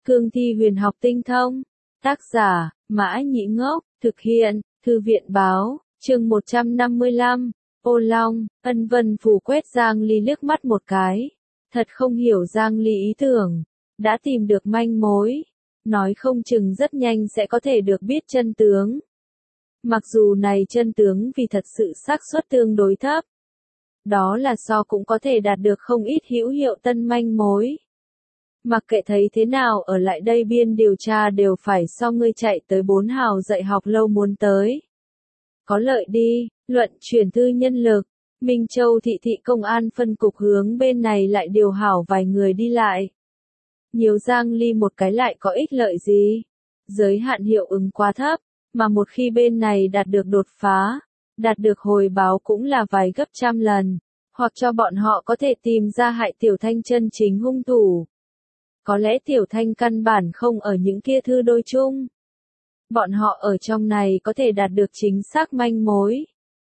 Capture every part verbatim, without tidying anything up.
Cương thi huyền học tinh thông. Tác giả, Mã Nhĩ Ngốc, thực hiện, Thư viện báo, chương một trăm năm mươi lăm, Ô Long. Ân Vân Phù quét Giang Ly liếc mắt một cái. Thật không hiểu Giang Ly ý tưởng. Đã tìm được manh mối. Nói không chừng rất nhanh sẽ có thể được biết chân tướng. Mặc dù này chân tướng vì thật sự xác suất tương đối thấp. Đó là so cũng có thể đạt được không ít hữu hiệu tân manh mối. Mặc kệ thấy thế nào ở lại đây biên điều tra đều phải so ngươi chạy tới bốn hào dạy học lâu muốn tới. Có lợi đi, luận chuyển tư nhân lực. Minh Châu thị thị công an phân cục hướng bên này lại điều hảo vài người đi lại. Nhiều Giang Ly một cái lại có ích lợi gì? Giới hạn hiệu ứng quá thấp, mà một khi bên này đạt được đột phá, đạt được hồi báo cũng là vài gấp trăm lần, hoặc cho bọn họ có thể tìm ra hại Tiểu Thanh chân chính hung thủ. Có lẽ Tiểu Thanh căn bản không ở những kia thư đôi chung. Bọn họ ở trong này có thể đạt được chính xác manh mối.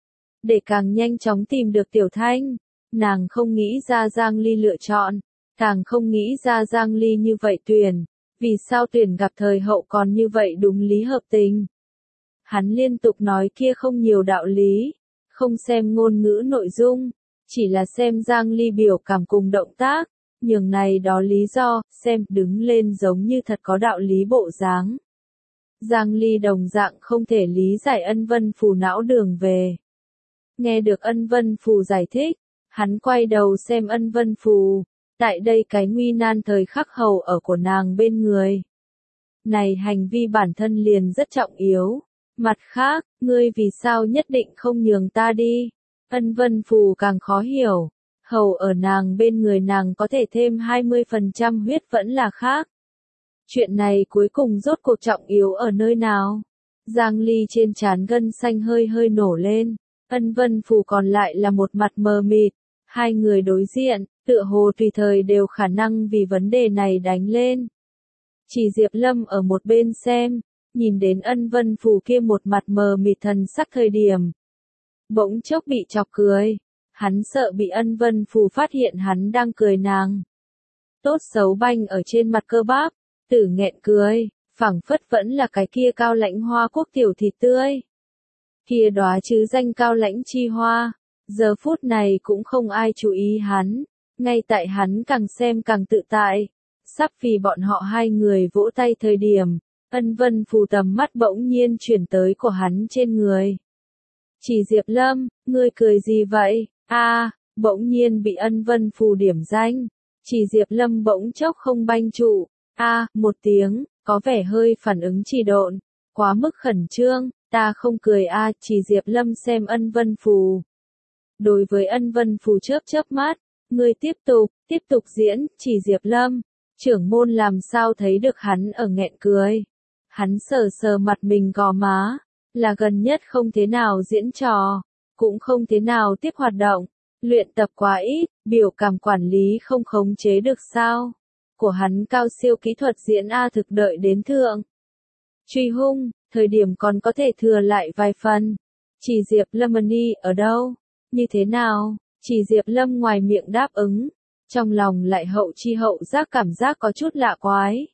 Để càng nhanh chóng tìm được Tiểu Thanh, nàng không nghĩ ra Giang Ly lựa chọn, càng không nghĩ ra Giang Ly như vậy tuyển, vì sao tuyển gặp thời hậu còn như vậy đúng lý hợp tình. Hắn liên tục nói kia không nhiều đạo lý, không xem ngôn ngữ nội dung, chỉ là xem Giang Ly biểu cảm cùng động tác, nhường này đó lý do, xem đứng lên giống như thật có đạo lý bộ dáng. Giang Ly đồng dạng không thể lý giải Ân Vân Phù não đường về. Nghe được Ân Vân Phù giải thích, hắn quay đầu xem Ân Vân Phù, tại đây cái nguy nan thời khắc hầu ở của nàng bên người. Này hành vi bản thân liền rất trọng yếu. Mặt khác, ngươi vì sao nhất định không nhường ta đi? Ân Vân Phù càng khó hiểu. Hầu ở nàng bên người nàng có thể thêm hai mươi phần trăm huyết vẫn là khác. Chuyện này cuối cùng rốt cuộc trọng yếu ở nơi nào? Giang Ly trên trán gân xanh hơi hơi nổ lên. Ân Vân Phù còn lại là một mặt mờ mịt. Hai người đối diện, tựa hồ tùy thời đều khả năng vì vấn đề này đánh lên. Chỉ Diệp Lâm ở một bên xem, nhìn đến Ân Vân Phù kia một mặt mờ mịt thần sắc thời điểm. Bỗng chốc bị chọc cười. Hắn sợ bị Ân Vân Phù phát hiện hắn đang cười nàng. Tốt xấu banh ở trên mặt cơ bắp, tử nghẹn cười, phảng phất vẫn là cái kia cao lãnh hoa quốc tiểu thịt tươi. Kia đóa chứ danh cao lãnh chi hoa, giờ phút này cũng không ai chú ý hắn, ngay tại hắn càng xem càng tự tại. Sắp vì bọn họ hai người vỗ tay thời điểm, Ân Vân Phù tầm mắt bỗng nhiên chuyển tới của hắn trên người. Chỉ Diệp Lâm, ngươi cười gì vậy? A, à, bỗng nhiên bị Ân Vân Phù điểm danh. Chỉ Diệp Lâm bỗng chốc không banh trụ. A, à, một tiếng, có vẻ hơi phản ứng trì độn, quá mức khẩn trương, ta không cười a, à, Chỉ Diệp Lâm xem Ân Vân Phù. Đối với Ân Vân Phù chớp chớp mắt, ngươi tiếp tục, tiếp tục diễn, Chỉ Diệp Lâm. Trưởng môn làm sao thấy được hắn ở nghẹn cười. Hắn sờ sờ mặt mình gò má, là gần nhất không thế nào diễn trò, cũng không thế nào tiếp hoạt động, luyện tập quá ít, biểu cảm quản lý không khống chế được sao. Của hắn cao siêu kỹ thuật diễn A thực đợi đến thượng. Truy hung, thời điểm còn có thể thừa lại vài phần. Chỉ Diệp Lâm đi ở đâu? Như thế nào? Chỉ Diệp Lâm ngoài miệng đáp ứng, trong lòng lại hậu chi hậu giác cảm giác có chút lạ quái.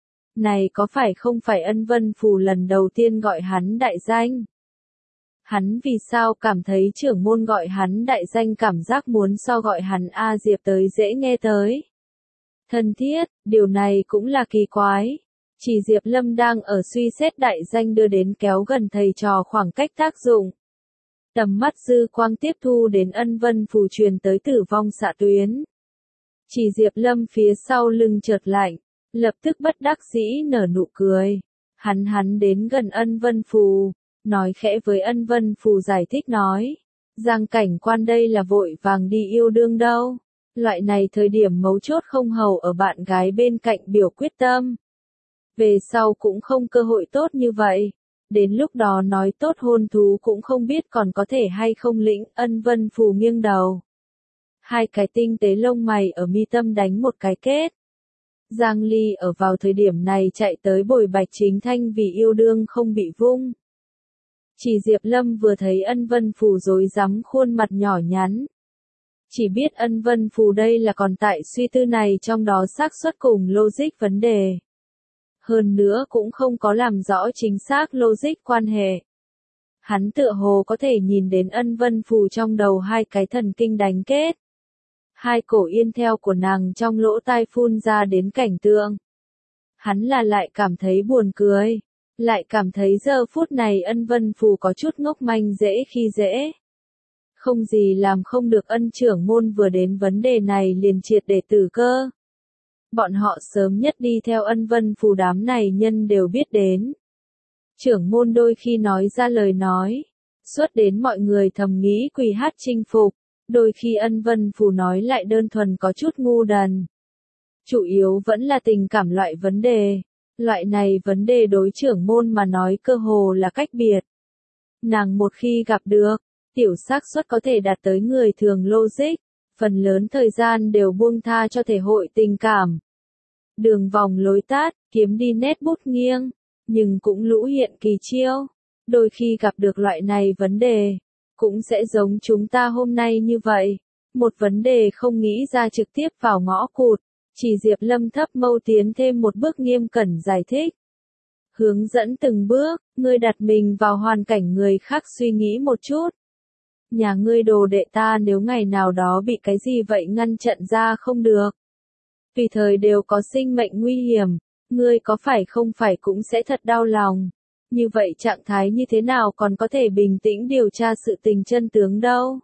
Này có phải không phải Ân Vân Phù lần đầu tiên gọi hắn đại danh? Hắn vì sao cảm thấy trưởng môn gọi hắn đại danh cảm giác muốn so gọi hắn A Diệp tới dễ nghe tới? Thân thiết, điều này cũng là kỳ quái. Chỉ Diệp Lâm đang ở suy xét đại danh đưa đến kéo gần thầy trò khoảng cách tác dụng. Tầm mắt dư quang tiếp thu đến Ân Vân Phù truyền tới tử vong xạ tuyến. Chỉ Diệp Lâm phía sau lưng chợt lạnh, lập tức bất đắc dĩ nở nụ cười. Hắn hắn đến gần Ân Vân Phù, nói khẽ với Ân Vân Phù giải thích nói. Giang cảnh quan đây là vội vàng đi yêu đương đâu. Loại này thời điểm mấu chốt không hầu ở bạn gái bên cạnh biểu quyết tâm. Về sau cũng không cơ hội tốt như vậy. Đến lúc đó nói tốt hôn thú cũng không biết còn có thể hay không lĩnh. Ân Vân Phù nghiêng đầu. Hai cái tinh tế lông mày ở mi tâm đánh một cái kết. Giang Ly ở vào thời điểm này chạy tới bồi Bạch Chính Thanh vì yêu đương không bị vung. Chỉ Diệp Lâm vừa thấy Ân Vân Phù rối rắm khuôn mặt nhỏ nhắn. Chỉ biết Ân Vân Phù đây là còn tại suy tư này trong đó xác suất cùng logic vấn đề. hơn nữa cũng không có làm rõ chính xác logic quan hệ. Hắn tựa hồ có thể nhìn đến Ân Vân Phù trong đầu hai cái thần kinh đánh kết. Hai cổ yên theo của nàng trong lỗ tai phun ra đến cảnh tượng. Hắn là lại cảm thấy buồn cười, lại cảm thấy giờ phút này Ân Vân Phù có chút ngốc manh dễ khi dễ. Không gì làm không được Ân trưởng môn vừa đến vấn đề này liền triệt để tử cơ. Bọn họ sớm nhất đi theo Ân Vân Phù đám này nhân đều biết đến. Trưởng môn đôi khi nói ra lời nói, suốt đến mọi người thầm nghĩ quỳ hát chinh phục, đôi khi Ân Vân Phù nói lại đơn thuần có chút ngu đần. Chủ yếu vẫn là tình cảm loại vấn đề, loại này vấn đề đối trưởng môn mà nói cơ hồ là cách biệt. Nàng một khi gặp được, tiểu xác suất có thể đạt tới người thường logic, phần lớn thời gian đều buông tha cho thể hội tình cảm. Đường vòng lối tắt, kiếm đi nét bút nghiêng, nhưng cũng lũ hiện kỳ chiêu. Đôi khi gặp được loại này vấn đề, cũng sẽ giống chúng ta hôm nay như vậy. Một vấn đề không nghĩ ra trực tiếp vào ngõ cụt, chỉ Diệp Lâm thấp mâu tiến thêm một bước nghiêm cẩn giải thích. Hướng dẫn từng bước, ngươi đặt mình vào hoàn cảnh người khác suy nghĩ một chút. Nhà ngươi đồ đệ ta nếu ngày nào đó bị cái gì vậy ngăn chặn ra không được. Tùy thời đều có sinh mệnh nguy hiểm, ngươi có phải không phải cũng sẽ thật đau lòng. Như vậy trạng thái như thế nào còn có thể bình tĩnh điều tra sự tình chân tướng đâu.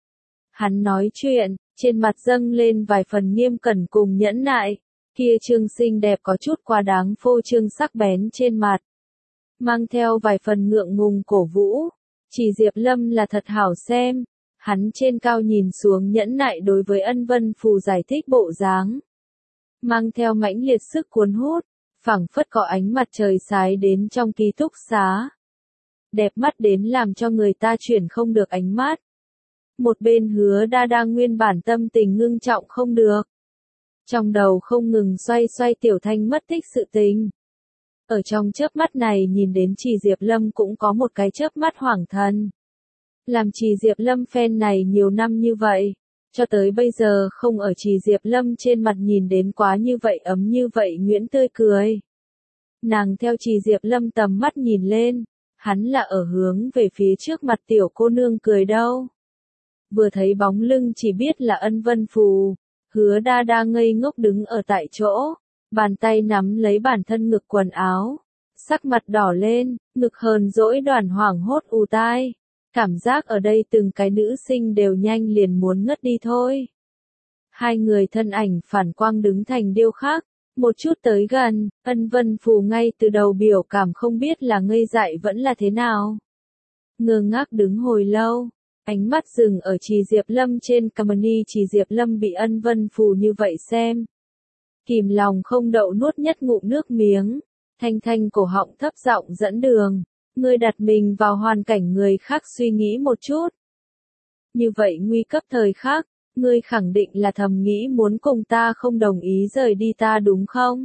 Hắn nói chuyện, trên mặt dâng lên vài phần nghiêm cẩn cùng nhẫn nại, kia trương xinh đẹp có chút quá đáng phô trương sắc bén trên mặt. Mang theo vài phần ngượng ngùng cổ vũ, chỉ Diệp Lâm là thật hảo xem, hắn trên cao nhìn xuống nhẫn nại đối với Ân Vân Phù giải thích bộ dáng. Mang theo mãnh liệt sức cuốn hút, phảng phất có ánh mặt trời sái đến trong ký túc xá. Đẹp mắt đến làm cho người ta chuyển không được ánh mắt. Một bên Hứa Đa Đa nguyên bản tâm tình ngưng trọng không được. Trong đầu không ngừng xoay xoay Tiểu Thanh mất tích sự tình. Ở trong chớp mắt này nhìn đến Chỉ Diệp Lâm cũng có một cái chớp mắt hoảng thần. Làm Chỉ Diệp Lâm fan này nhiều năm như vậy, cho tới bây giờ không ở Chỉ Diệp Lâm trên mặt nhìn đến quá như vậy ấm như vậy nhuyễn tươi cười. Nàng theo Chỉ Diệp Lâm tầm mắt nhìn lên, hắn là ở hướng về phía trước mặt tiểu cô nương cười đâu. Vừa thấy bóng lưng chỉ biết là Ân Vân Phù, Hứa Đa Đa ngây ngốc đứng ở tại chỗ, bàn tay nắm lấy bản thân ngực quần áo, sắc mặt đỏ lên, ngực hờn dỗi đoàn hoảng hốt ù tai. Cảm giác ở đây từng cái nữ sinh đều nhanh liền muốn ngất đi thôi. Hai người thân ảnh phản quang đứng thành điêu khắc, một chút tới gần, Ân Vân Phù ngay từ đầu biểu cảm không biết là ngây dại vẫn là thế nào. Ngơ ngác đứng hồi lâu, ánh mắt dừng ở Chỉ Diệp Lâm trên Camini. Chỉ Diệp Lâm bị Ân Vân Phù như vậy xem. Kìm lòng không đậu nuốt nhất ngụm nước miếng, thanh thanh cổ họng thấp giọng dẫn đường. Ngươi đặt mình vào hoàn cảnh người khác suy nghĩ một chút. Như vậy nguy cấp thời khắc, ngươi khẳng định là thầm nghĩ muốn cùng ta không đồng ý rời đi ta đúng không?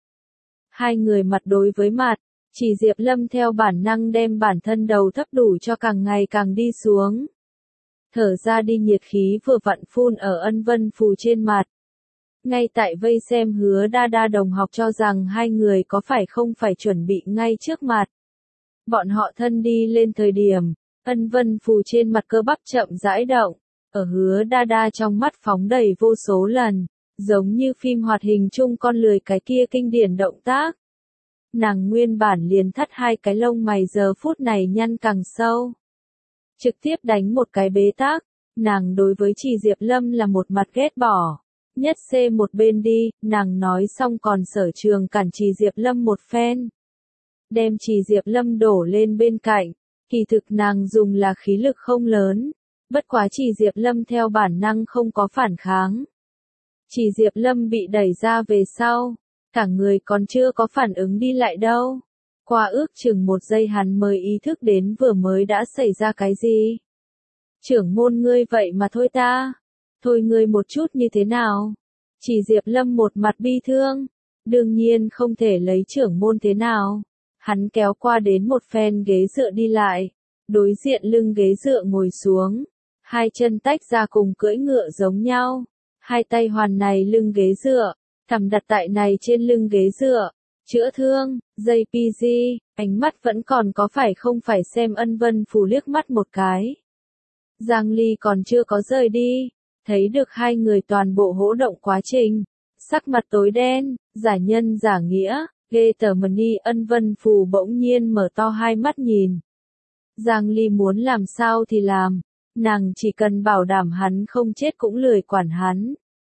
Hai người mặt đối với mặt, Chỉ Diệp Lâm theo bản năng đem bản thân đầu thấp đủ cho càng ngày càng đi xuống. Thở ra đi nhiệt khí vừa vặn phun ở Ân Vân Phù trên mặt. Ngay tại vây xem Hứa Đa Đa đồng học cho rằng hai người có phải không phải chuẩn bị ngay trước mặt. Bọn họ thân đi lên thời điểm, Ân Vân Phù trên mặt cơ bắp chậm rãi động, ở Hứa Đa Đa trong mắt phóng đầy vô số lần, giống như phim hoạt hình chung con lười cái kia kinh điển động tác. Nàng nguyên bản liền thắt hai cái lông mày giờ phút này nhăn càng sâu. Trực tiếp đánh một cái bế tắc, nàng đối với Chỉ Diệp Lâm là một mặt ghét bỏ. Nhất xê một bên đi, nàng nói xong còn sở trường cản Chỉ Diệp Lâm một phen. Đem Chỉ Diệp Lâm đổ lên bên cạnh, kỳ thực nàng dùng là khí lực không lớn, bất quá Chỉ Diệp Lâm theo bản năng không có phản kháng. Chỉ Diệp Lâm bị đẩy ra về sau, cả người còn chưa có phản ứng đi lại đâu. Qua ước chừng một giây hắn mới ý thức đến vừa mới đã xảy ra cái gì. Trưởng môn ngươi vậy mà thôi ta, thôi ngươi một chút như thế nào? Chỉ Diệp Lâm một mặt bi thương, đương nhiên không thể lấy trưởng môn thế nào. Hắn kéo qua đến một phen ghế dựa đi lại, đối diện lưng ghế dựa ngồi xuống, hai chân tách ra cùng cưỡi ngựa giống nhau, hai tay hoàn này lưng ghế dựa, thầm đặt tại này trên lưng ghế dựa, chữa thương, giây pê giê, ánh mắt vẫn còn có phải không phải xem Ân Vân Phù liếc mắt một cái. Giang Ly còn chưa có rời đi, thấy được hai người toàn bộ hỗ động quá trình. Sắc mặt tối đen, giả nhân giả nghĩa, ghê tởm đi. Ân Vân Phù bỗng nhiên mở to hai mắt nhìn. Giang Ly muốn làm sao thì làm, nàng chỉ cần bảo đảm hắn không chết cũng lười quản hắn.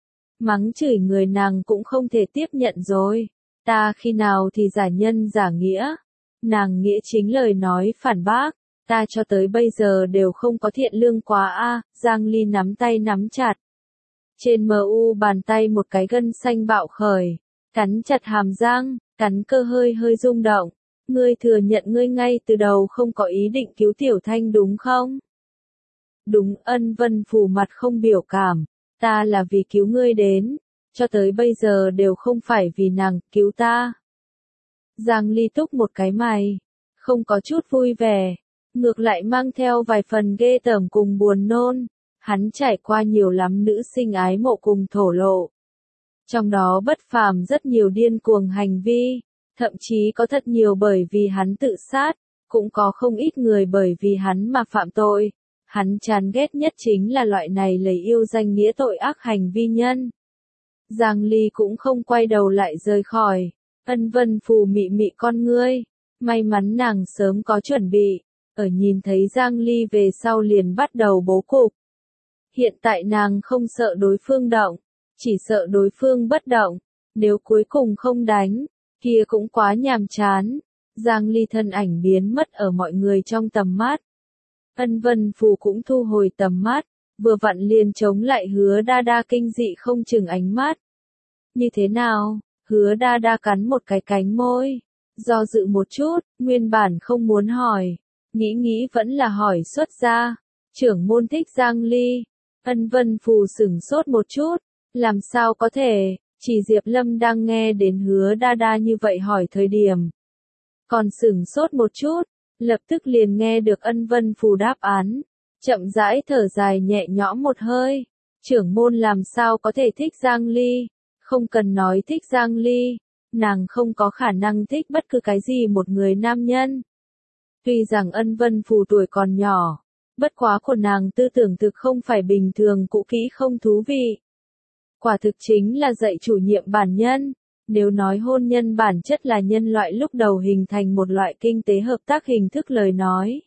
Mắng chửi người nàng cũng không thể tiếp nhận rồi. Ta khi nào thì giả nhân giả nghĩa? Nàng nghĩa chính lời nói phản bác, ta cho tới bây giờ đều không có thiện lương quá a. À, Giang Ly nắm tay nắm chặt. Trên mờ u bàn tay một cái gân xanh bạo khởi, cắn chặt hàm răng, cắn cơ hơi hơi rung động. Ngươi thừa nhận ngươi ngay từ đầu không có ý định cứu Tiểu Thanh đúng không? Đúng. Ân Vân Phù mặt không biểu cảm, ta là vì cứu ngươi đến, cho tới bây giờ đều không phải vì nàng cứu ta. Giang Ly túc một cái mày, không có chút vui vẻ, ngược lại mang theo vài phần ghê tởm cùng buồn nôn. Hắn trải qua nhiều lắm nữ sinh ái mộ cùng thổ lộ. Trong đó bất phàm rất nhiều điên cuồng hành vi, thậm chí có thật nhiều bởi vì hắn tự sát, cũng có không ít người bởi vì hắn mà phạm tội. Hắn chán ghét nhất chính là loại này lấy yêu danh nghĩa tội ác hành vi nhân. Giang Ly cũng không quay đầu lại rời khỏi. Ân Vân Phù mị mị con ngươi, may mắn nàng sớm có chuẩn bị, ở nhìn thấy Giang Ly về sau liền bắt đầu bố cục. Hiện tại nàng không sợ đối phương động, chỉ sợ đối phương bất động, nếu cuối cùng không đánh, kia cũng quá nhàm chán. Giang Ly thân ảnh biến mất ở mọi người trong tầm mắt. Ân Vân Phù cũng thu hồi tầm mắt, vừa vặn liền chống lại Hứa Đa Đa kinh dị không chừng ánh mắt. Như thế nào? Hứa Đa Đa cắn một cái cánh môi, do dự một chút, nguyên bản không muốn hỏi, nghĩ nghĩ vẫn là hỏi xuất ra. Trưởng môn thích Giang Ly. Ân Vân Phù sửng sốt một chút, làm sao có thể, chỉ Diệp Lâm đang nghe đến Hứa Đa Đa như vậy hỏi thời điểm. Còn sửng sốt một chút, lập tức liền nghe được Ân Vân Phù đáp án, chậm rãi thở dài nhẹ nhõm một hơi. Trưởng môn làm sao có thể thích Giang Ly, không cần nói thích Giang Ly, nàng không có khả năng thích bất cứ cái gì một người nam nhân. Tuy rằng Ân Vân Phù tuổi còn nhỏ, bất quá của nàng tư tưởng thực không phải bình thường cũ kỹ không thú vị. Quả thực chính là dạy chủ nhiệm bản nhân. Nếu nói hôn nhân bản chất là nhân loại lúc đầu hình thành một loại kinh tế hợp tác hình thức lời nói.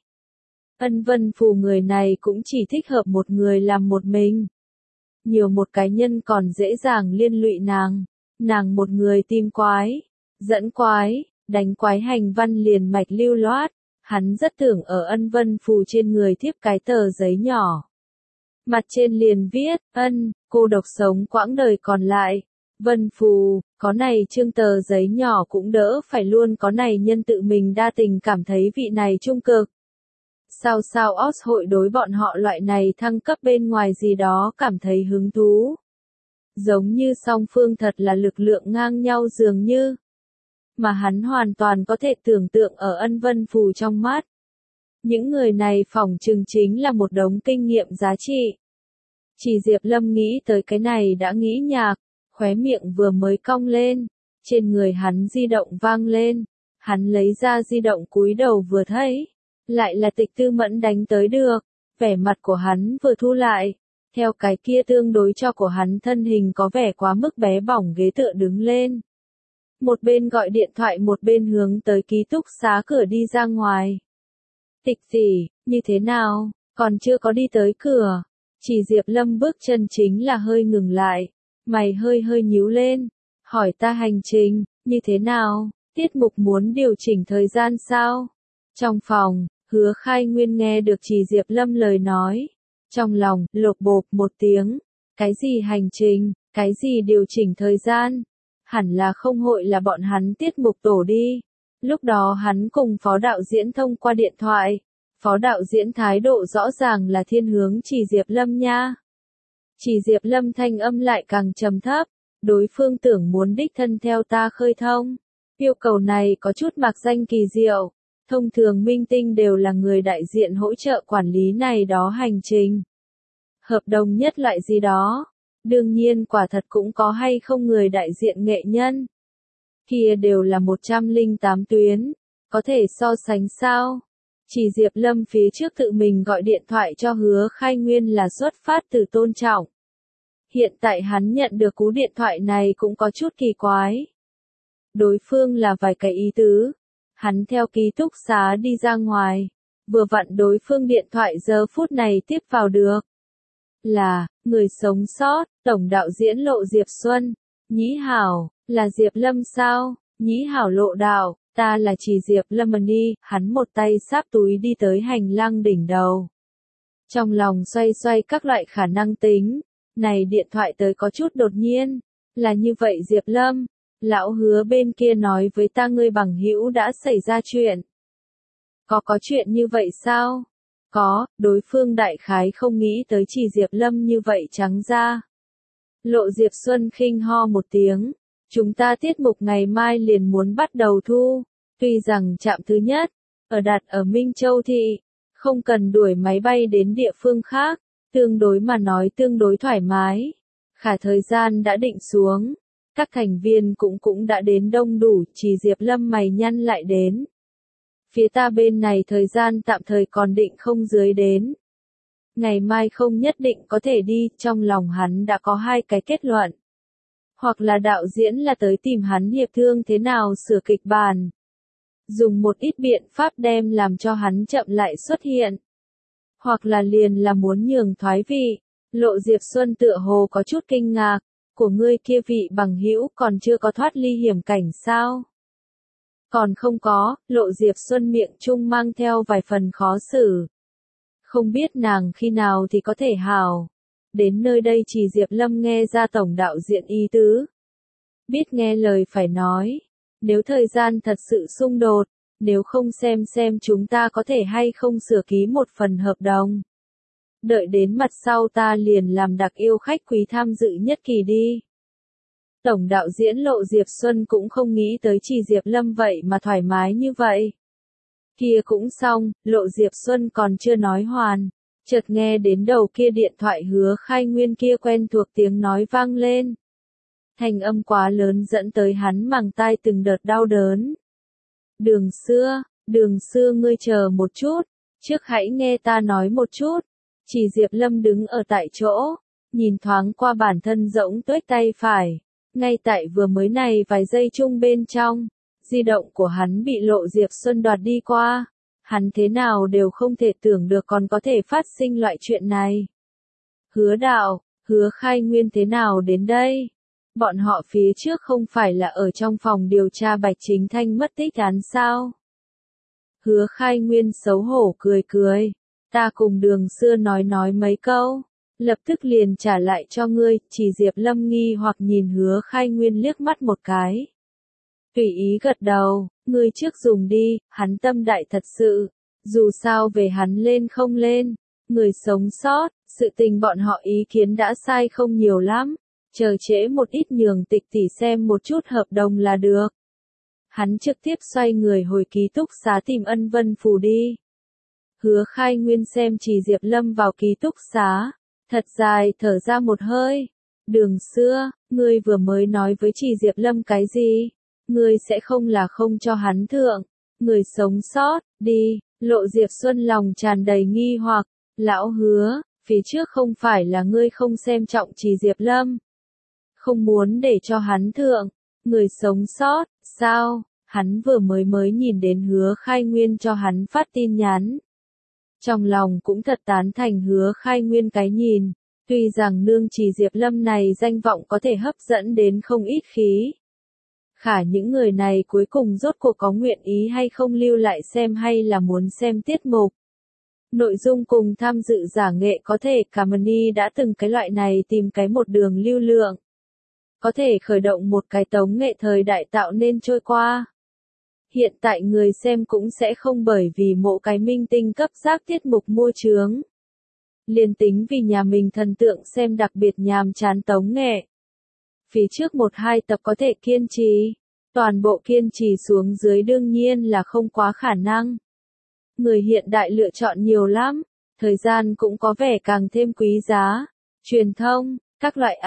Ân Vân Phù người này cũng chỉ thích hợp một người làm một mình. Nhiều một cái nhân còn dễ dàng liên lụy nàng. Nàng một người tìm quái, dẫn quái, đánh quái hành văn liền mạch lưu loát. Hắn rất tưởng ở Ân Vân Phù trên người thiếp cái tờ giấy nhỏ. Mặt trên liền viết, ân, cô độc sống quãng đời còn lại. Vân Phù, có này chương tờ giấy nhỏ cũng đỡ phải luôn có này nhân tự mình đa tình cảm thấy vị này trung cực. Sao sao Oz hội đối bọn họ loại này thăng cấp bên ngoài gì đó cảm thấy hứng thú. Giống như song phương thật là lực lượng ngang nhau dường như. Mà hắn hoàn toàn có thể tưởng tượng ở Ân Vân Phù trong mắt. Những người này phỏng chừng chính là một đống kinh nghiệm giá trị. Chỉ Diệp Lâm nghĩ tới cái này đã nghĩ nhạc, khóe miệng vừa mới cong lên, trên người hắn di động vang lên, hắn lấy ra di động cúi đầu vừa thấy, lại là Tịch Tư Mẫn đánh tới được, vẻ mặt của hắn vừa thu lại, theo cái kia tương đối cho của hắn thân hình có vẻ quá mức bé bỏng ghế tựa đứng lên. Một bên gọi điện thoại một bên hướng tới ký túc xá cửa đi ra ngoài. Tịch tỷ, như thế nào, còn chưa có đi tới cửa. Chỉ Diệp Lâm bước chân chính là hơi ngừng lại, mày hơi hơi nhíu lên, hỏi ta hành trình, như thế nào, tiết mục muốn điều chỉnh thời gian sao? Trong phòng, Hứa Khai Nguyên nghe được Chỉ Diệp Lâm lời nói, trong lòng, lột bột một tiếng, cái gì hành trình, cái gì điều chỉnh thời gian, hẳn là không hội là bọn hắn tiết mục tổ đi. Lúc đó hắn cùng phó đạo diễn thông qua điện thoại. Phó đạo diễn thái độ rõ ràng là thiên hướng Chỉ Diệp Lâm nha. Chỉ Diệp Lâm thanh âm lại càng trầm thấp, đối phương tưởng muốn đích thân theo ta khơi thông. Yêu cầu này có chút mạc danh kỳ diệu, thông thường minh tinh đều là người đại diện hỗ trợ quản lý này đó hành trình. Hợp đồng nhất loại gì đó, đương nhiên quả thật cũng có hay không người đại diện nghệ nhân. Kia đều là một trăm lẻ tám tuyến, có thể so sánh sao? Chỉ Diệp Lâm phía trước tự mình gọi điện thoại cho Hứa Khai Nguyên là xuất phát từ tôn trọng. Hiện tại hắn nhận được cú điện thoại này cũng có chút kỳ quái. Đối phương là vài cái ý tứ. Hắn theo ký túc xá đi ra ngoài. Vừa vặn đối phương điện thoại giờ phút này tiếp vào được. Là, người sống sót, tổng đạo diễn Lộ Diệp Xuân. Nhĩ hảo, là Diệp Lâm sao? Nhĩ hảo Lộ đạo, ta là chỉ Diệp Lâm đi. Hắn một tay sáp túi đi tới hành lang đỉnh đầu. Trong lòng xoay xoay các loại khả năng tính. Này điện thoại tới có chút đột nhiên. Là như vậy Diệp Lâm. Lão Hứa bên kia nói với ta ngươi bằng hữu đã xảy ra chuyện. Có có chuyện như vậy sao? Có, đối phương đại khái không nghĩ tới chỉ Diệp Lâm như vậy trắng ra. Lộ Diệp Xuân khinh ho một tiếng. Chúng ta tiết mục ngày mai liền muốn bắt đầu thu. Tuy rằng trạm thứ nhất, ở đặt ở Minh Châu Thị, không cần đuổi máy bay đến địa phương khác, tương đối mà nói tương đối thoải mái. Khả thời gian đã định xuống. Các thành viên cũng cũng đã đến đông đủ, chỉ Diệp Lâm mày nhăn lại đến. Phía ta bên này thời gian tạm thời còn định không dưới đến. Ngày mai không nhất định có thể đi, trong lòng hắn đã có hai cái kết luận. Hoặc là đạo diễn là tới tìm hắn hiệp thương thế nào sửa kịch bản. Dùng một ít biện pháp đem làm cho hắn chậm lại xuất hiện. Hoặc là liền là muốn nhường thoái vị. Lộ Diệp Xuân tựa hồ có chút kinh ngạc. Của ngươi kia vị bằng hữu còn chưa có thoát ly hiểm cảnh sao? Còn không có, Lộ Diệp Xuân miệng trung mang theo vài phần khó xử. Không biết nàng khi nào thì có thể hào. Đến nơi đây chỉ Diệp Lâm nghe ra tổng đạo diễn ý tứ. Biết nghe lời phải nói. Nếu thời gian thật sự xung đột, nếu không xem xem chúng ta có thể hay không sửa ký một phần hợp đồng. Đợi đến mặt sau ta liền làm đặc yêu khách quý tham dự nhất kỳ đi. Tổng đạo diễn Lộ Diệp Xuân cũng không nghĩ tới chỉ Diệp Lâm vậy mà thoải mái như vậy. Kia cũng xong, Lộ Diệp Xuân còn chưa nói hoàn. Chợt nghe đến đầu kia điện thoại Hứa Khai Nguyên kia quen thuộc tiếng nói vang lên. Thanh âm quá lớn dẫn tới hắn màng tai từng đợt đau đớn. Đường xưa, đường xưa ngươi chờ một chút, trước hãy nghe ta nói một chút. Chỉ Diệp Lâm đứng ở tại chỗ, nhìn thoáng qua bản thân rỗng tuếch tay phải. Ngay tại vừa mới này vài giây chung bên trong, di động của hắn bị Lộ Diệp Xuân đoạt đi qua. Hắn thế nào đều không thể tưởng được còn có thể phát sinh loại chuyện này. Hứa đạo, Hứa Khai Nguyên thế nào đến đây? Bọn họ phía trước không phải là ở trong phòng điều tra Bạch Chính Thanh mất tích án sao? Hứa Khai Nguyên xấu hổ cười cười. Ta cùng đường xưa nói nói mấy câu, lập tức liền trả lại cho ngươi, chỉ Diệp Lâm nghi hoặc nhìn Hứa Khai Nguyên liếc mắt một cái. Tùy ý gật đầu, ngươi trước dùng đi, hắn tâm đại thật sự, dù sao về hắn lên không lên, người sống sót, sự tình bọn họ ý kiến đã sai không nhiều lắm, chờ trễ một ít nhường tịch tỷ xem một chút hợp đồng là được. Hắn trực tiếp xoay người hồi ký túc xá tìm Ân Vân Phù đi. Hứa Khai Nguyên xem chỉ Diệp Lâm vào ký túc xá, thật dài thở ra một hơi. Đường xưa, ngươi vừa mới nói với chỉ Diệp Lâm cái gì? Ngươi sẽ không là không cho hắn thượng. Người sống sót, đi, Lộ Diệp Xuân lòng tràn đầy nghi hoặc. Lão Hứa, phía trước không phải là ngươi không xem trọng chỉ Diệp Lâm. Không muốn để cho hắn thượng. Người sống sót, sao? Hắn vừa mới mới nhìn đến Hứa Khai Nguyên cho hắn phát tin nhắn. Trong lòng cũng thật tán thành Hứa Khai Nguyên cái nhìn, tuy rằng nương chỉ Diệp Lâm này danh vọng có thể hấp dẫn đến không ít khí. Khả những người này cuối cùng rốt cuộc có nguyện ý hay không lưu lại xem hay là muốn xem tiết mục. Nội dung cùng tham dự giả nghệ có thể Kamani đã từng cái loại này tìm cái một đường lưu lượng. Có thể khởi động một cái tống nghệ thời đại tạo nên trôi qua. Hiện tại người xem cũng sẽ không bởi vì mỗi cái minh tinh cấp giác tiết mục mua chướng. Liên tính vì nhà mình thần tượng xem đặc biệt nhàm chán tống nghệ. Phía trước một hai tập có thể kiên trì, toàn bộ kiên trì xuống dưới đương nhiên là không quá khả năng. Người hiện đại lựa chọn nhiều lắm, thời gian cũng có vẻ càng thêm quý giá. Truyền thông, các loại app,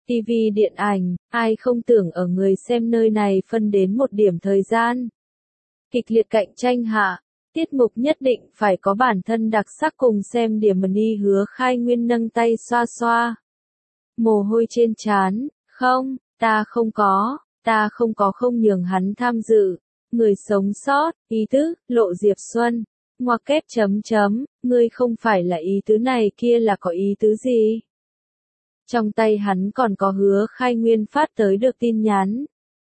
ti vi điện ảnh, ai không tưởng ở người xem nơi này phân đến một điểm thời gian. Kịch liệt cạnh tranh hạ, tiết mục nhất định phải có bản thân đặc sắc cùng xem điểm money. Hứa Khai Nguyên nâng tay xoa xoa mồ hôi trên trán, không, ta không có, ta không có không nhường hắn tham dự. Người sống sót, ý tứ, Lộ Diệp Xuân, ngoặc kép chấm chấm, ngươi không phải là ý tứ này kia là có ý tứ gì? Trong tay hắn còn có Hứa Khai Nguyên phát tới được tin nhắn.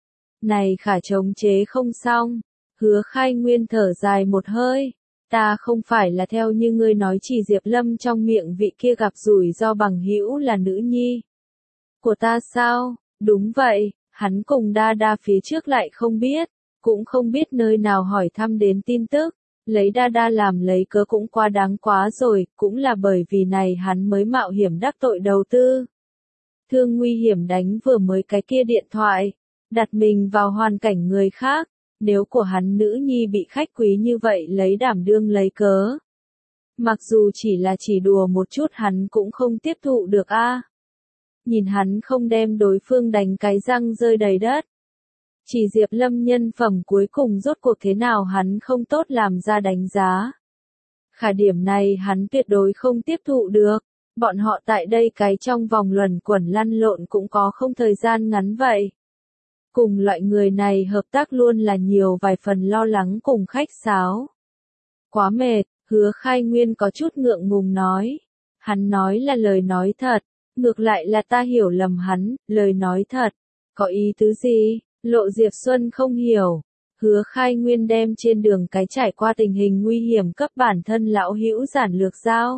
Này khả chống chế không xong, Hứa Khai Nguyên thở dài một hơi, ta không phải là theo như ngươi nói chỉ Diệp Lâm trong miệng vị kia gặp rủi ro bằng hữu là nữ nhi của ta sao? Đúng vậy, hắn cùng Đa Đa phía trước lại không biết, cũng không biết nơi nào hỏi thăm đến tin tức, lấy Đa Đa làm lấy cớ cũng quá đáng quá rồi, cũng là bởi vì này hắn mới mạo hiểm đắc tội đầu tư. Thương nguy hiểm đánh vừa mới cái kia điện thoại, đặt mình vào hoàn cảnh người khác, nếu của hắn nữ nhi bị khách quý như vậy lấy đảm đương lấy cớ. Mặc dù chỉ là chỉ đùa một chút hắn cũng không tiếp thụ được a. Nhìn hắn không đem đối phương đánh cái răng rơi đầy đất. Chỉ Diệp Lâm nhân phẩm cuối cùng rốt cuộc thế nào hắn không tốt làm ra đánh giá. Khả điểm này hắn tuyệt đối không tiếp thụ được. Bọn họ tại đây cái trong vòng luẩn quẩn lăn lộn cũng có không thời gian ngắn vậy. Cùng loại người này hợp tác luôn là nhiều vài phần lo lắng cùng khách sáo. Quá mệt, Hứa Khai Nguyên có chút ngượng ngùng nói. Hắn nói là lời nói thật, ngược lại là ta hiểu lầm hắn, lời nói thật. Có ý tứ gì? Lộ Diệp Xuân không hiểu. Hứa Khai Nguyên đem trên đường cái trải qua tình hình nguy hiểm cấp bản thân lão hữu giản lược giao.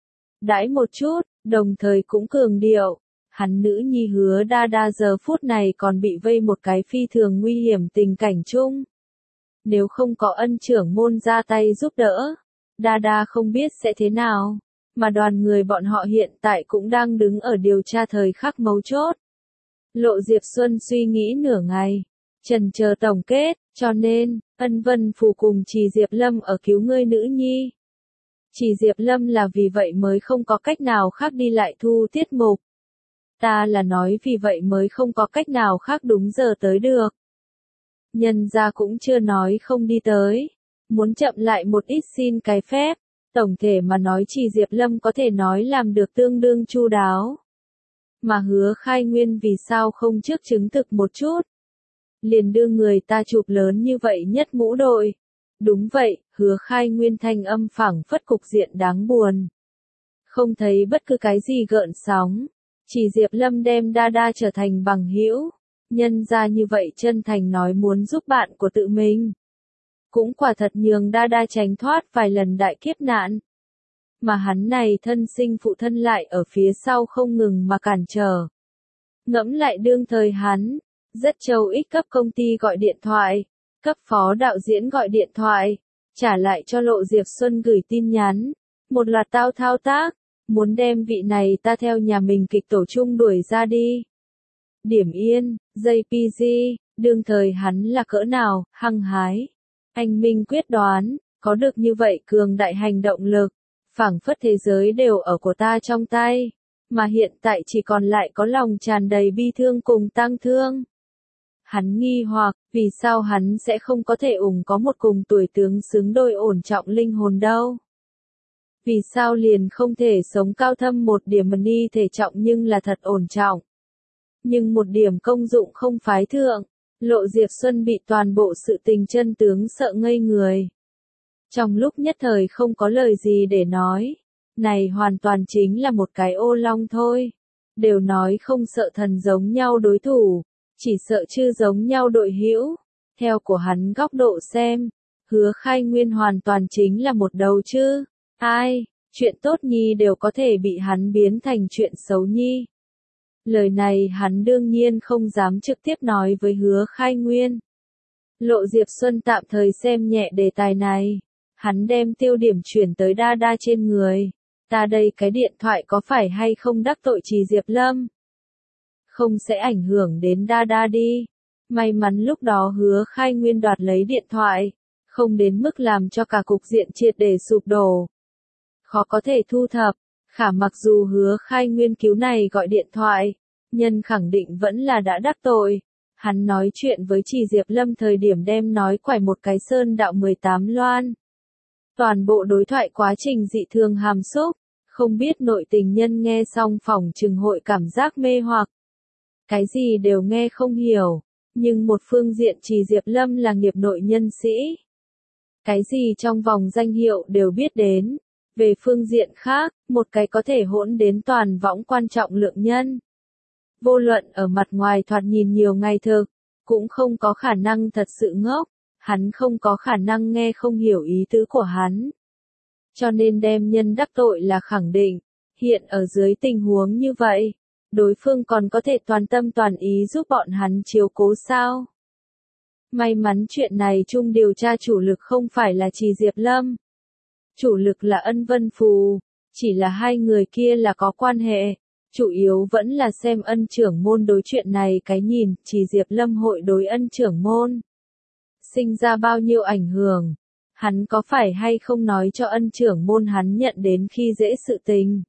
Đãi một chút, đồng thời cũng cường điệu. Hắn nữ nhi Hứa Đa Đa giờ phút này còn bị vây một cái phi thường nguy hiểm tình cảnh chung. Nếu không có ân trưởng môn ra tay giúp đỡ, Đa Đa không biết sẽ thế nào. Mà đoàn người bọn họ hiện tại cũng đang đứng ở điều tra thời khắc mấu chốt. Lộ Diệp Xuân suy nghĩ nửa ngày, chần chờ tổng kết, cho nên, Ân Vân Phù cùng Trì Diệp Lâm ở cứu ngươi nữ nhi. Trì Diệp Lâm là vì vậy mới không có cách nào khác đi lại thu tiết mục. Ta là nói vì vậy mới không có cách nào khác đúng giờ tới được. Nhân gia cũng chưa nói không đi tới. Muốn chậm lại một ít xin cái phép. Tổng thể mà nói Trì Diệp Lâm có thể nói làm được tương đương chu đáo. Mà Hứa Khai Nguyên vì sao không trước chứng thực một chút. Liền đưa người ta chụp lớn như vậy nhất mũ đội. Đúng vậy, Hứa Khai Nguyên thanh âm phẳng phất cục diện đáng buồn. Không thấy bất cứ cái gì gợn sóng. Chỉ Diệp Lâm đem Đa Đa trở thành bằng hữu. Nhân ra như vậy chân thành nói muốn giúp bạn của tự mình. Cũng quả thật nhường Đa Đa tránh thoát vài lần đại kiếp nạn. Mà hắn này thân sinh phụ thân lại ở phía sau không ngừng mà cản trở. Ngẫm lại đương thời hắn, rất châu ít cấp công ty gọi điện thoại, cấp phó đạo diễn gọi điện thoại, trả lại cho Lộ Diệp Xuân gửi tin nhắn, một loạt tao thao tác, muốn đem vị này ta theo nhà mình kịch tổ chung đuổi ra đi. Điểm yên, gi pê giê, đương thời hắn là cỡ nào, hăng hái. Anh Minh quyết đoán, có được như vậy cường đại hành động lực, phảng phất thế giới đều ở của ta trong tay, mà hiện tại chỉ còn lại có lòng tràn đầy bi thương cùng tang thương. Hắn nghi hoặc, vì sao hắn sẽ không có thể ủng có một cùng tuổi tướng xứng đôi ổn trọng linh hồn đâu? Vì sao liền không thể sống cao thâm một điểm money thể trọng nhưng là thật ổn trọng? Nhưng một điểm công dụng không phái thượng, Lộ Diệp Xuân bị toàn bộ sự tình chân tướng sợ ngây người. Trong lúc nhất thời không có lời gì để nói, này hoàn toàn chính là một cái ô long thôi. Đều nói không sợ thần giống nhau đối thủ, chỉ sợ chư giống nhau đội hữu. Theo của hắn góc độ xem, Hứa Khai Nguyên hoàn toàn chính là một đầu chứ. Ai, chuyện tốt nhi đều có thể bị hắn biến thành chuyện xấu nhi. Lời này hắn đương nhiên không dám trực tiếp nói với Hứa Khai Nguyên. Lộ Diệp Xuân tạm thời xem nhẹ đề tài này. Hắn đem tiêu điểm chuyển tới Đa Đa trên người. Ta đây cái điện thoại có phải hay không đắc tội Trì Diệp Lâm? Không sẽ ảnh hưởng đến Đa Đa đi. May mắn lúc đó Hứa Khai Nguyên đoạt lấy điện thoại. Không đến mức làm cho cả cục diện triệt để sụp đổ. Khó có thể thu thập. Khả mặc dù Hứa Khai Nguyên cứu này gọi điện thoại. nhân khẳng định vẫn là đã đắc tội. Hắn nói chuyện với Trì Diệp Lâm thời điểm đem nói quải một cái sơn đạo mười tám loan. Toàn bộ đối thoại quá trình dị thường hàm xúc, không biết nội tình nhân nghe xong phỏng chừng hội cảm giác mê hoặc. Cái gì đều nghe không hiểu, nhưng một phương diện Trì Diệp Lâm là nghiệp nội nhân sĩ. Cái gì trong vòng danh hiệu đều biết đến. Về phương diện khác, một cái có thể hỗn đến toàn võng quan trọng lượng nhân. Vô luận ở mặt ngoài thoạt nhìn nhiều ngày thực, cũng không có khả năng thật sự ngốc, hắn không có khả năng nghe không hiểu ý tứ của hắn. Cho nên đem nhân đắc tội là khẳng định, hiện ở dưới tình huống như vậy, đối phương còn có thể toàn tâm toàn ý giúp bọn hắn chiếu cố sao. May mắn chuyện này chung điều tra chủ lực không phải là Trì Diệp Lâm. Chủ lực là Ân Vân Phù, chỉ là hai người kia là có quan hệ, chủ yếu vẫn là xem Ân trưởng môn đối chuyện này cái nhìn, Trì Diệp Lâm hội đối Ân trưởng môn. Sinh ra bao nhiêu ảnh hưởng, hắn có phải hay không nói cho Ân trưởng môn hắn nhận đến khi dễ sự tình.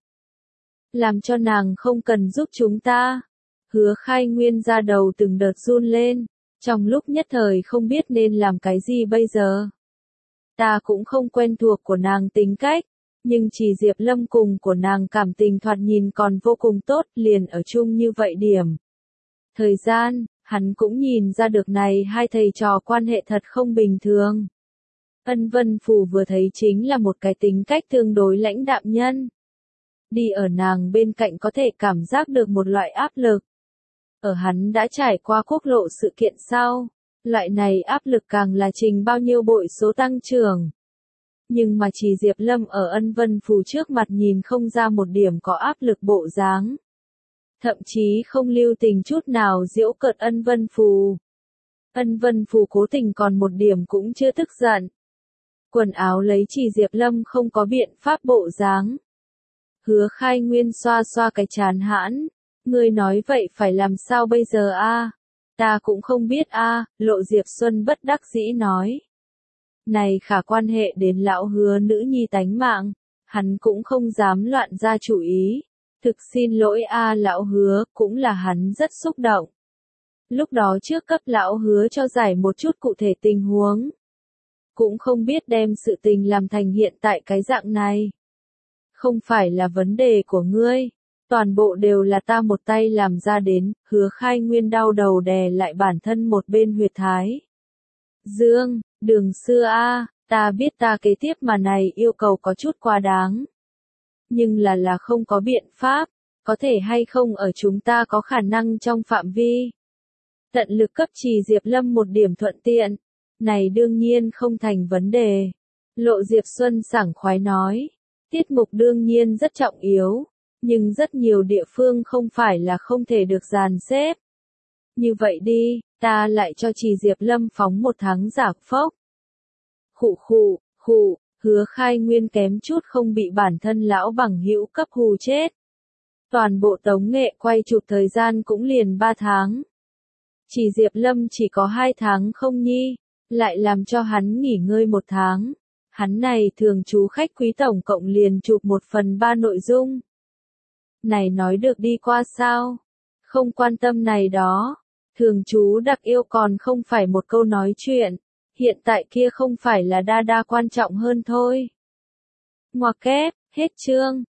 Làm cho nàng không cần giúp chúng ta. Hứa Khai Nguyên ra đầu từng đợt run lên, trong lúc nhất thời không biết nên làm cái gì bây giờ. Ta cũng không quen thuộc của nàng tính cách, nhưng Trì Diệp Lâm cùng của nàng cảm tình thoạt nhìn còn vô cùng tốt, liền ở chung như vậy điểm. Thời gian, hắn cũng nhìn ra được này hai thầy trò quan hệ thật không bình thường. Ân Vân Phù vừa thấy chính là một cái tính cách tương đối lãnh đạm nhân. Đi ở nàng bên cạnh có thể cảm giác được một loại áp lực. Ở hắn đã trải qua quốc lộ sự kiện sau, loại này áp lực càng là trình bao nhiêu bội số tăng trưởng. Nhưng mà Trì Diệp Lâm ở Ân Vân Phù trước mặt nhìn không ra một điểm có áp lực bộ dáng. Thậm chí không lưu tình chút nào giễu cợt Ân Vân Phù. Ân Vân Phù cố tình còn một điểm cũng chưa tức giận. Quần áo lấy Trì Diệp Lâm không có biện pháp bộ dáng. Hứa Khai Nguyên xoa xoa cái chán hãn. Ngươi nói vậy phải làm sao bây giờ a? Ta cũng không biết a, Lộ Diệp Xuân bất đắc dĩ nói. Này khả quan hệ đến lão Hứa nữ nhi tánh mạng, hắn cũng không dám loạn ra chủ ý. Thực xin lỗi a lão Hứa, cũng là hắn rất xúc động. Lúc đó trước cấp lão Hứa cho giải một chút cụ thể tình huống. Cũng không biết đem sự tình làm thành hiện tại cái dạng này. Không phải là vấn đề của ngươi. Toàn bộ đều là ta một tay làm ra đến, Hứa Khai Nguyên đau đầu đè lại bản thân một bên huyệt thái. Dương, đường xưa a, ta biết ta kế tiếp mà này yêu cầu có chút quá đáng. Nhưng là là không có biện pháp, có thể hay không ở chúng ta có khả năng trong phạm vi. Tận lực cấp Trì Diệp Lâm một điểm thuận tiện, này đương nhiên không thành vấn đề. Lộ Diệp Xuân sảng khoái nói, tiết mục đương nhiên rất trọng yếu. Nhưng rất nhiều địa phương không phải là không thể được dàn xếp. Như vậy đi, ta lại cho Trì Diệp Lâm phóng một tháng giả phốc. Khụ khụ, khụ, Hứa Khai Nguyên kém chút không bị bản thân lão bằng hữu cấp hù chết. Toàn bộ tống nghệ quay chụp thời gian cũng liền ba tháng. Trì Diệp Lâm chỉ có hai tháng không nhi, lại làm cho hắn nghỉ ngơi một tháng. Hắn này thường trú khách quý tổng cộng liền chụp một phần ba nội dung. Này nói được đi qua sao? Không quan tâm này đó. Thường chú đặc yêu còn không phải một câu nói chuyện. Hiện tại kia không phải là đa đa quan trọng hơn thôi. Ngoặc kép, hết chương.